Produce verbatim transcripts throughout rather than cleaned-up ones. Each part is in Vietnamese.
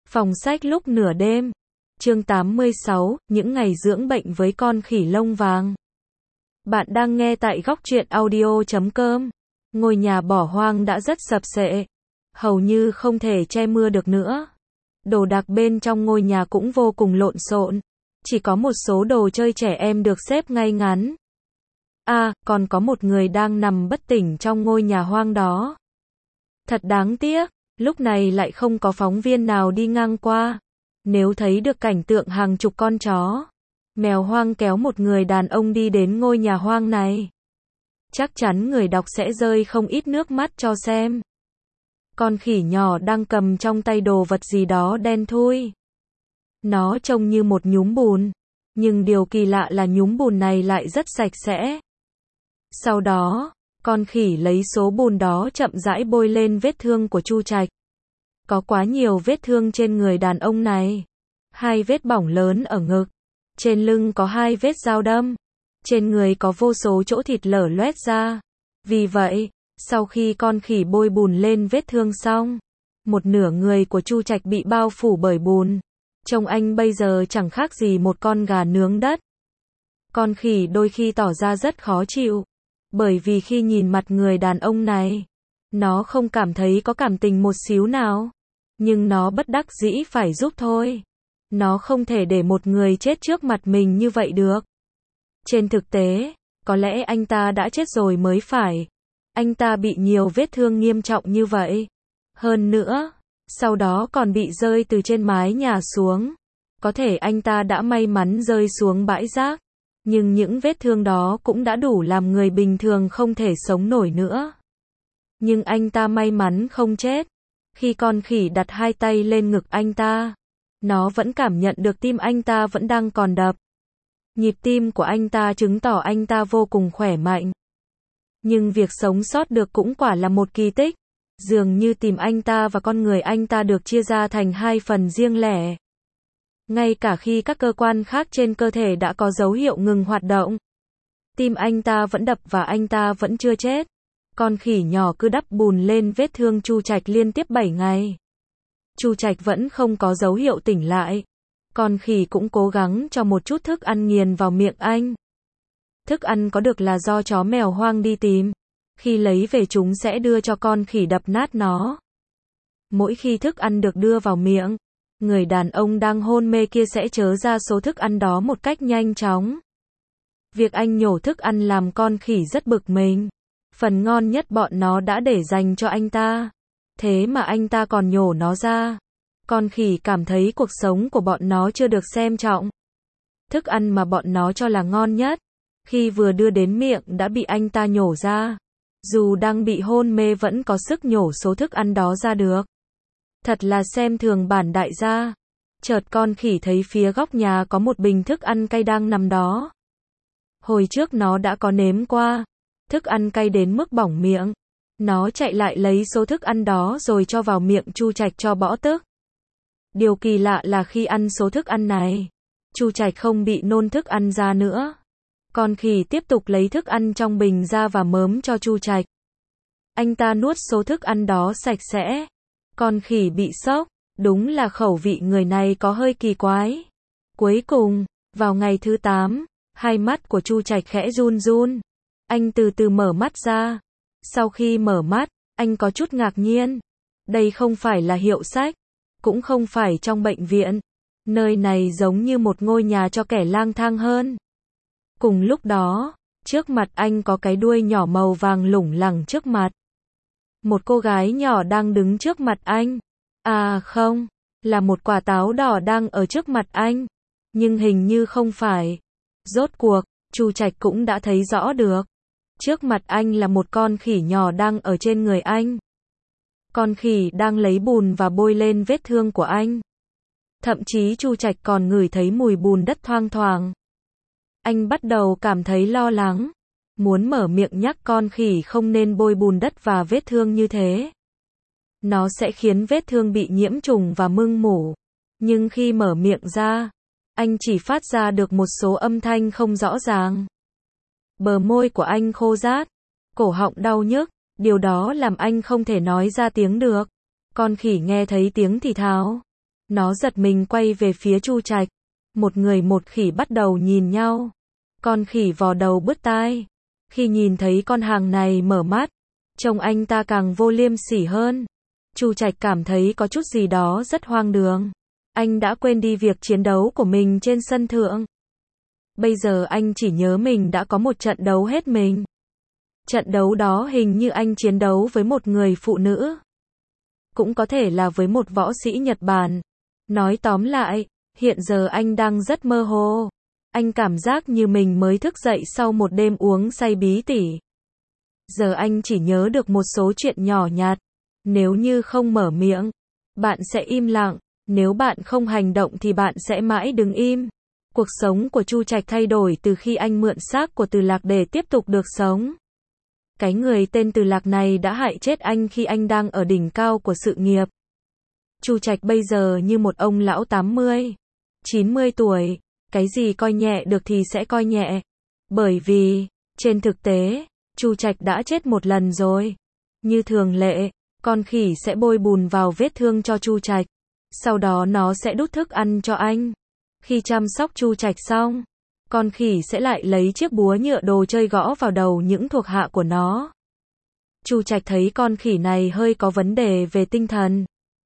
Phòng sách lúc nửa đêm. Chương tám mươi sáu, những ngày dưỡng bệnh với con khỉ lông vàng. Bạn đang nghe tại góc truyện audio chấm com. Ngôi nhà bỏ hoang đã rất sập xệ, hầu như không thể che mưa được nữa. Đồ đạc bên trong ngôi nhà cũng vô cùng lộn xộn, chỉ có một số đồ chơi trẻ em được xếp ngay ngắn. À, còn có một người đang nằm bất tỉnh trong ngôi nhà hoang đó. Thật đáng tiếc, lúc này lại không có phóng viên nào đi ngang qua. Nếu thấy được cảnh tượng hàng chục con chó, mèo hoang kéo một người đàn ông đi đến ngôi nhà hoang này, chắc chắn người đọc sẽ rơi không ít nước mắt cho xem. Con khỉ nhỏ đang cầm trong tay đồ vật gì đó đen thui. Nó trông như một nhúm bùn, nhưng điều kỳ lạ là nhúm bùn này lại rất sạch sẽ. Sau đó, con khỉ lấy số bùn đó chậm rãi bôi lên vết thương của Chu Trạch. Có quá nhiều vết thương trên người đàn ông này. Hai vết bỏng lớn ở ngực. Trên lưng có hai vết dao đâm. Trên người có vô số chỗ thịt lở loét ra. Vì vậy, sau khi con khỉ bôi bùn lên vết thương xong, một nửa người của Chu Trạch bị bao phủ bởi bùn. Trông anh bây giờ chẳng khác gì một con gà nướng đất. Con khỉ đôi khi tỏ ra rất khó chịu, bởi vì khi nhìn mặt người đàn ông này, nó không cảm thấy có cảm tình một xíu nào. Nhưng nó bất đắc dĩ phải giúp thôi. Nó không thể để một người chết trước mặt mình như vậy được. Trên thực tế, có lẽ anh ta đã chết rồi mới phải. Anh ta bị nhiều vết thương nghiêm trọng như vậy. Hơn nữa, sau đó còn bị rơi từ trên mái nhà xuống. Có thể anh ta đã may mắn rơi xuống bãi rác. Nhưng những vết thương đó cũng đã đủ làm người bình thường không thể sống nổi nữa. Nhưng anh ta may mắn không chết. Khi con khỉ đặt hai tay lên ngực anh ta, nó vẫn cảm nhận được tim anh ta vẫn đang còn đập. Nhịp tim của anh ta chứng tỏ anh ta vô cùng khỏe mạnh. Nhưng việc sống sót được cũng quả là một kỳ tích. Dường như tim anh ta và con người anh ta được chia ra thành hai phần riêng lẻ. Ngay cả khi các cơ quan khác trên cơ thể đã có dấu hiệu ngừng hoạt động, tim anh ta vẫn đập và anh ta vẫn chưa chết. Con khỉ nhỏ cứ đắp bùn lên vết thương Chu Trạch liên tiếp bảy ngày. Chu Trạch vẫn không có dấu hiệu tỉnh lại. Con khỉ cũng cố gắng cho một chút thức ăn nghiền vào miệng anh. Thức ăn có được là do chó mèo hoang đi tìm. Khi lấy về chúng sẽ đưa cho con khỉ đập nát nó. Mỗi khi thức ăn được đưa vào miệng, người đàn ông đang hôn mê kia sẽ chớ ra số thức ăn đó một cách nhanh chóng. Việc anh nhổ thức ăn làm con khỉ rất bực mình. Phần ngon nhất bọn nó đã để dành cho anh ta. Thế mà anh ta còn nhổ nó ra. Con khỉ cảm thấy cuộc sống của bọn nó chưa được xem trọng. Thức ăn mà bọn nó cho là ngon nhất, khi vừa đưa đến miệng đã bị anh ta nhổ ra. Dù đang bị hôn mê vẫn có sức nhổ số thức ăn đó ra được. Thật là xem thường bản đại gia. Chợt con khỉ thấy phía góc nhà có một bình thức ăn cay đang nằm đó. Hồi trước nó đã có nếm qua. Thức ăn cay đến mức bỏng miệng. Nó chạy lại lấy số thức ăn đó rồi cho vào miệng Chu Trạch cho bỏ tức. Điều kỳ lạ là khi ăn số thức ăn này, Chu Trạch không bị nôn thức ăn ra nữa. Con khỉ tiếp tục lấy thức ăn trong bình ra và mớm cho Chu Trạch. Anh ta nuốt số thức ăn đó sạch sẽ. Con khỉ bị sốc, đúng là khẩu vị người này có hơi kỳ quái. Cuối cùng, vào ngày thứ tám, hai mắt của Chu Trạch khẽ run run. Anh từ từ mở mắt ra. Sau khi mở mắt, anh có chút ngạc nhiên. Đây không phải là hiệu sách, cũng không phải trong bệnh viện. Nơi này giống như một ngôi nhà cho kẻ lang thang hơn. Cùng lúc đó, trước mặt anh có cái đuôi nhỏ màu vàng lủng lẳng trước mặt. Một cô gái nhỏ đang đứng trước mặt anh. À không, là một quả táo đỏ đang ở trước mặt anh. Nhưng hình như không phải. Rốt cuộc, Chu Trạch cũng đã thấy rõ được. Trước mặt anh là một con khỉ nhỏ đang ở trên người anh. Con khỉ đang lấy bùn và bôi lên vết thương của anh. Thậm chí Chu Trạch còn ngửi thấy mùi bùn đất thoang thoảng. Anh bắt đầu cảm thấy lo lắng. Muốn mở miệng nhắc con khỉ không nên bôi bùn đất và vết thương như thế. Nó sẽ khiến vết thương bị nhiễm trùng và mưng mủ. Nhưng khi mở miệng ra, anh chỉ phát ra được một số âm thanh không rõ ràng. Bờ môi của anh khô rát, cổ họng đau nhức, điều đó làm anh không thể nói ra tiếng được. Con khỉ nghe thấy tiếng thì thào, Nó giật mình quay về phía Chu Trạch. Một người một khỉ bắt đầu nhìn nhau. Con khỉ vò đầu bứt tai. Khi nhìn thấy con hàng này mở mắt, trông anh ta càng vô liêm sỉ hơn. Chu Trạch cảm thấy có chút gì đó rất hoang đường. Anh đã quên đi việc chiến đấu của mình trên sân thượng. Bây giờ anh chỉ nhớ mình đã có một trận đấu hết mình. Trận đấu đó hình như anh chiến đấu với một người phụ nữ. Cũng có thể là với một võ sĩ Nhật Bản. Nói tóm lại, hiện giờ anh đang rất mơ hồ. Anh cảm giác như mình mới thức dậy sau một đêm uống say bí tỉ. Giờ anh chỉ nhớ được một số chuyện nhỏ nhặt. Nếu như không mở miệng, bạn sẽ im lặng. Nếu bạn không hành động thì bạn sẽ mãi đứng im. Cuộc sống của Chu Trạch thay đổi từ khi anh mượn xác của Từ Lạc để tiếp tục được sống. Cái người tên Từ Lạc này đã hại chết anh khi anh đang ở đỉnh cao của sự nghiệp. Chu Trạch bây giờ như một ông lão tám mươi, chín mươi tuổi, cái gì coi nhẹ được thì sẽ coi nhẹ. Bởi vì, trên thực tế, Chu Trạch đã chết một lần rồi. Như thường lệ, con khỉ sẽ bôi bùn vào vết thương cho Chu Trạch. Sau đó nó sẽ đút thức ăn cho anh. Khi chăm sóc Chu Trạch xong, con khỉ sẽ lại lấy chiếc búa nhựa đồ chơi gõ vào đầu những thuộc hạ của nó. Chu Trạch thấy con khỉ này hơi có vấn đề về tinh thần.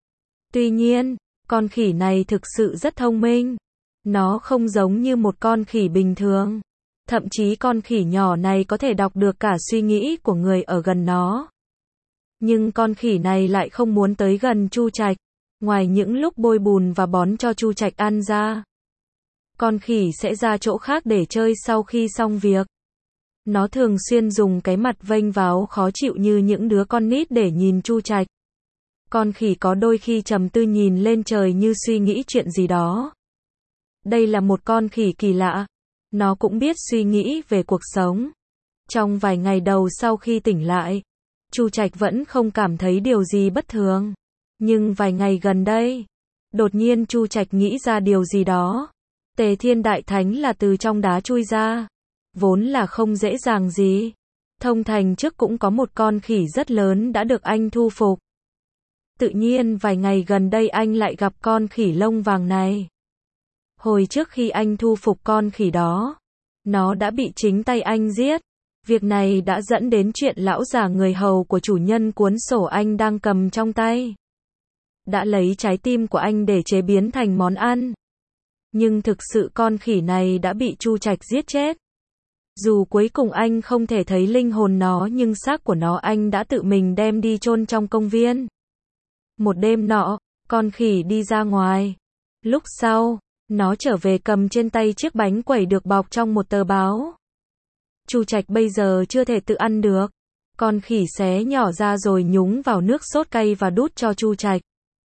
Tuy nhiên, con khỉ này thực sự rất thông minh. Nó không giống như một con khỉ bình thường. Thậm chí con khỉ nhỏ này có thể đọc được cả suy nghĩ của người ở gần nó. Nhưng con khỉ này lại không muốn tới gần Chu Trạch. Ngoài những lúc bôi bùn và bón cho Chu Trạch ăn ra, con khỉ sẽ ra chỗ khác để chơi sau khi xong việc. Nó thường xuyên dùng cái mặt vênh váo khó chịu như những đứa con nít để nhìn Chu Trạch. Con khỉ có đôi khi trầm tư nhìn lên trời như suy nghĩ chuyện gì đó. Đây là một con khỉ kỳ lạ. Nó cũng biết suy nghĩ về cuộc sống. Trong vài ngày đầu sau khi tỉnh lại, Chu Trạch vẫn không cảm thấy điều gì bất thường. Nhưng vài ngày gần đây, đột nhiên Chu Trạch nghĩ ra điều gì đó. Tề Thiên Đại Thánh là từ trong đá chui ra. Vốn là không dễ dàng gì. Thông thành trước cũng có một con khỉ rất lớn đã được anh thu phục. Tự nhiên vài ngày gần đây anh lại gặp con khỉ lông vàng này. Hồi trước khi anh thu phục con khỉ đó, nó đã bị chính tay anh giết. Việc này đã dẫn đến chuyện lão già người hầu của chủ nhân cuốn sổ anh đang cầm trong tay đã lấy trái tim của anh để chế biến thành món ăn. Nhưng thực sự con khỉ này đã bị Chu Trạch giết chết. Dù cuối cùng anh không thể thấy linh hồn nó nhưng xác của nó anh đã tự mình đem đi chôn trong công viên. Một đêm nọ, con khỉ đi ra ngoài. Lúc sau, nó trở về cầm trên tay chiếc bánh quẩy được bọc trong một tờ báo. Chu Trạch bây giờ chưa thể tự ăn được. Con khỉ xé nhỏ ra rồi nhúng vào nước sốt cay và đút cho Chu Trạch.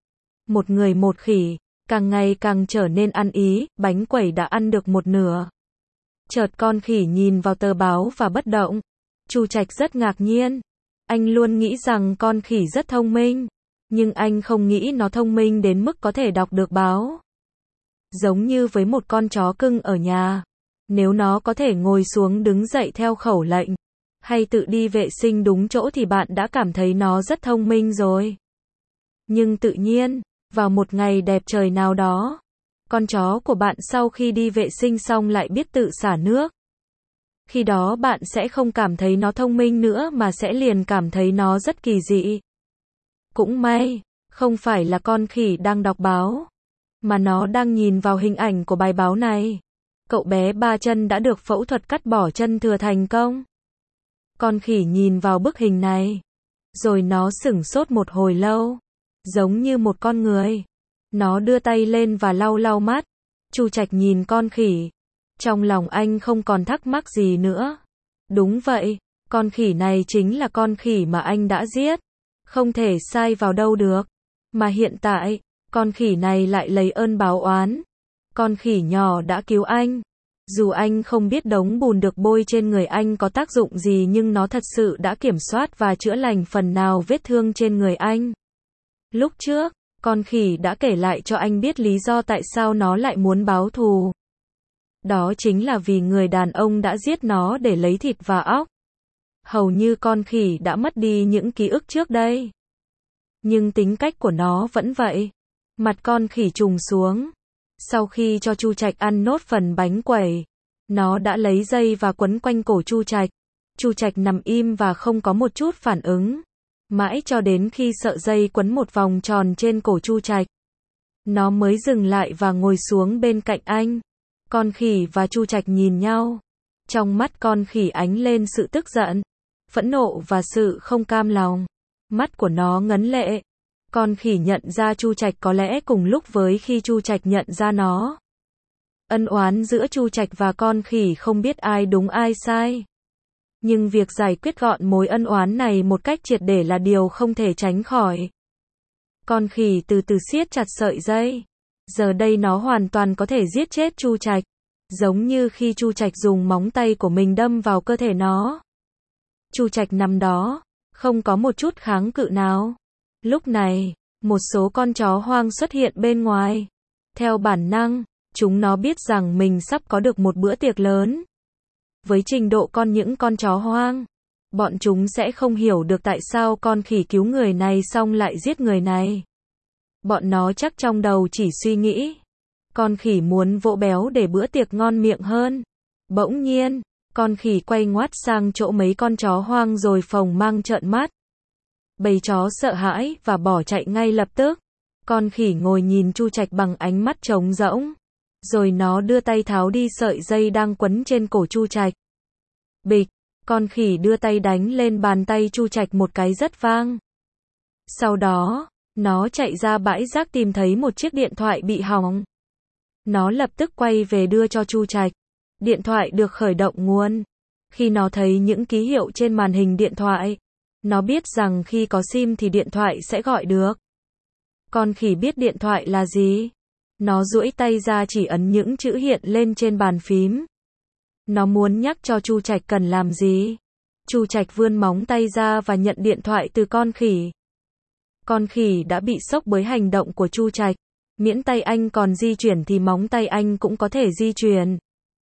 Một người một khỉ, càng ngày càng trở nên ăn ý, bánh quẩy đã ăn được một nửa. Chợt con khỉ nhìn vào tờ báo và bất động. Chu Trạch rất ngạc nhiên. Anh luôn nghĩ rằng con khỉ rất thông minh. Nhưng anh không nghĩ nó thông minh đến mức có thể đọc được báo. Giống như với một con chó cưng ở nhà. Nếu nó có thể ngồi xuống đứng dậy theo khẩu lệnh, hay tự đi vệ sinh đúng chỗ thì bạn đã cảm thấy nó rất thông minh rồi. Nhưng tự nhiên, vào một ngày đẹp trời nào đó, con chó của bạn sau khi đi vệ sinh xong lại biết tự xả nước. Khi đó bạn sẽ không cảm thấy nó thông minh nữa mà sẽ liền cảm thấy nó rất kỳ dị. Cũng may, không phải là con khỉ đang đọc báo, mà nó đang nhìn vào hình ảnh của bài báo này. Cậu bé ba chân đã được phẫu thuật cắt bỏ chân thừa thành công. Con khỉ nhìn vào bức hình này, rồi nó sửng sốt một hồi lâu, giống như một con người. Nó đưa tay lên và lau lau mắt. Chu Trạch nhìn con khỉ. Trong lòng anh không còn thắc mắc gì nữa. Đúng vậy, con khỉ này chính là con khỉ mà anh đã giết. Không thể sai vào đâu được. Mà hiện tại, con khỉ này lại lấy ơn báo oán. Con khỉ nhỏ đã cứu anh. Dù anh không biết đống bùn được bôi trên người anh có tác dụng gì nhưng nó thật sự đã kiểm soát và chữa lành phần nào vết thương trên người anh. Lúc trước, con khỉ đã kể lại cho anh biết lý do tại sao nó lại muốn báo thù. Đó chính là vì người đàn ông đã giết nó để lấy thịt và óc. Hầu như con khỉ đã mất đi những ký ức trước đây. Nhưng tính cách của nó vẫn vậy. Mặt con khỉ trùng xuống. Sau khi cho Chu Trạch ăn nốt phần bánh quẩy, nó đã lấy dây và quấn quanh cổ Chu Trạch. Chu Trạch nằm im và không có một chút phản ứng. Mãi cho đến khi sợi dây quấn một vòng tròn trên cổ Chu Trạch, nó mới dừng lại và ngồi xuống bên cạnh anh. Con khỉ và Chu Trạch nhìn nhau. Trong mắt con khỉ ánh lên sự tức giận, phẫn nộ và sự không cam lòng. Mắt của nó ngấn lệ. Con khỉ nhận ra Chu Trạch có lẽ cùng lúc với khi Chu Trạch nhận ra nó. Ân oán giữa Chu Trạch và con khỉ không biết ai đúng ai sai. Nhưng việc giải quyết gọn mối ân oán này một cách triệt để là điều không thể tránh khỏi. Con khỉ từ từ siết chặt sợi dây. Giờ đây nó hoàn toàn có thể giết chết Chu Trạch, giống như khi Chu Trạch dùng móng tay của mình đâm vào cơ thể nó. Chu Trạch nằm đó, không có một chút kháng cự nào. Lúc này, một số con chó hoang xuất hiện bên ngoài. Theo bản năng, chúng nó biết rằng mình sắp có được một bữa tiệc lớn. Với trình độ con những con chó hoang, bọn chúng sẽ không hiểu được tại sao con khỉ cứu người này xong lại giết người này. Bọn nó chắc trong đầu chỉ suy nghĩ, con khỉ muốn vỗ béo để bữa tiệc ngon miệng hơn. Bỗng nhiên, con khỉ quay ngoắt sang chỗ mấy con chó hoang rồi phồng mang trợn mắt. Bầy chó sợ hãi và bỏ chạy ngay lập tức. Con khỉ ngồi nhìn Chu Trạch bằng ánh mắt trống rỗng. Rồi nó đưa tay tháo đi sợi dây đang quấn trên cổ Chu Trạch. Bịch, con khỉ đưa tay đánh lên bàn tay Chu Trạch một cái rất vang. Sau đó, nó chạy ra bãi rác tìm thấy một chiếc điện thoại bị hỏng. Nó lập tức quay về đưa cho Chu Trạch. Điện thoại được khởi động nguồn. Khi nó thấy những ký hiệu trên màn hình điện thoại, nó biết rằng khi có sim thì điện thoại sẽ gọi được. Con khỉ biết điện thoại là gì. Nó duỗi tay ra chỉ ấn những chữ hiện lên trên bàn phím. Nó muốn nhắc cho Chu Trạch cần làm gì. Chu Trạch vươn móng tay ra và nhận điện thoại từ con khỉ. Con khỉ đã bị sốc bởi hành động của Chu Trạch. Miễn tay anh còn di chuyển thì móng tay anh cũng có thể di chuyển.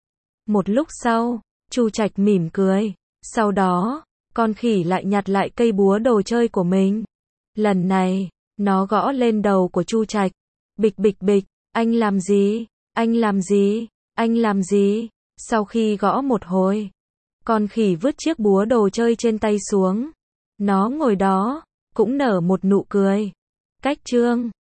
Một lúc sau, Chu Trạch mỉm cười. Sau đó, con khỉ lại nhặt lại cây búa đồ chơi của mình. Lần này, nó gõ lên đầu của Chu Trạch. Bịch bịch bịch, anh làm gì? Anh làm gì? Anh làm gì? Sau khi gõ một hồi, con khỉ vứt chiếc búa đồ chơi trên tay xuống. Nó ngồi đó, cũng nở một nụ cười. Cách chương